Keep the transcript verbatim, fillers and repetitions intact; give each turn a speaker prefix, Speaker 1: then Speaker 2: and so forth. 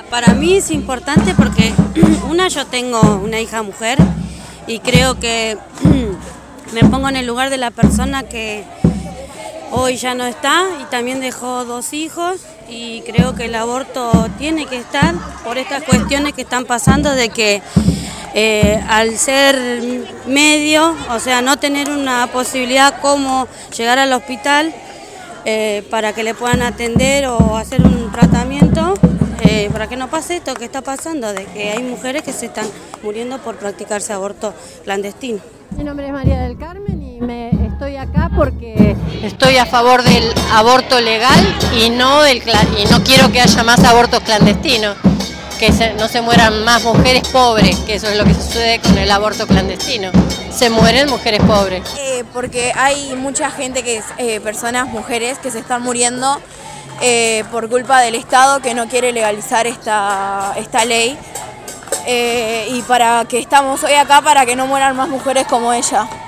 Speaker 1: Para mí es importante porque, una, yo tengo una hija mujer y creo que me pongo en el lugar de la persona que hoy ya no está y también dejó dos hijos y creo que el aborto tiene que estar por estas cuestiones que están pasando de que eh, al ser medio, o sea, no tener una posibilidad como llegar al hospital eh, para que le puedan atender o hacer un tratamiento, eh, para que no pase esto que está pasando, de que hay mujeres que se están muriendo por practicarse aborto clandestino.
Speaker 2: Mi nombre es María del Carmen y me estoy acá porque estoy a favor del aborto legal y no del y no quiero que haya más abortos clandestinos, que se, no se mueran más mujeres pobres, que eso es lo que sucede con el aborto clandestino. Se mueren mujeres pobres.
Speaker 3: Eh, porque hay mucha gente, que es, eh, personas, mujeres, que se están muriendo eh, por culpa del Estado que no quiere legalizar esta, esta ley. Eh, y para que estamos hoy acá para que no mueran más mujeres como ella.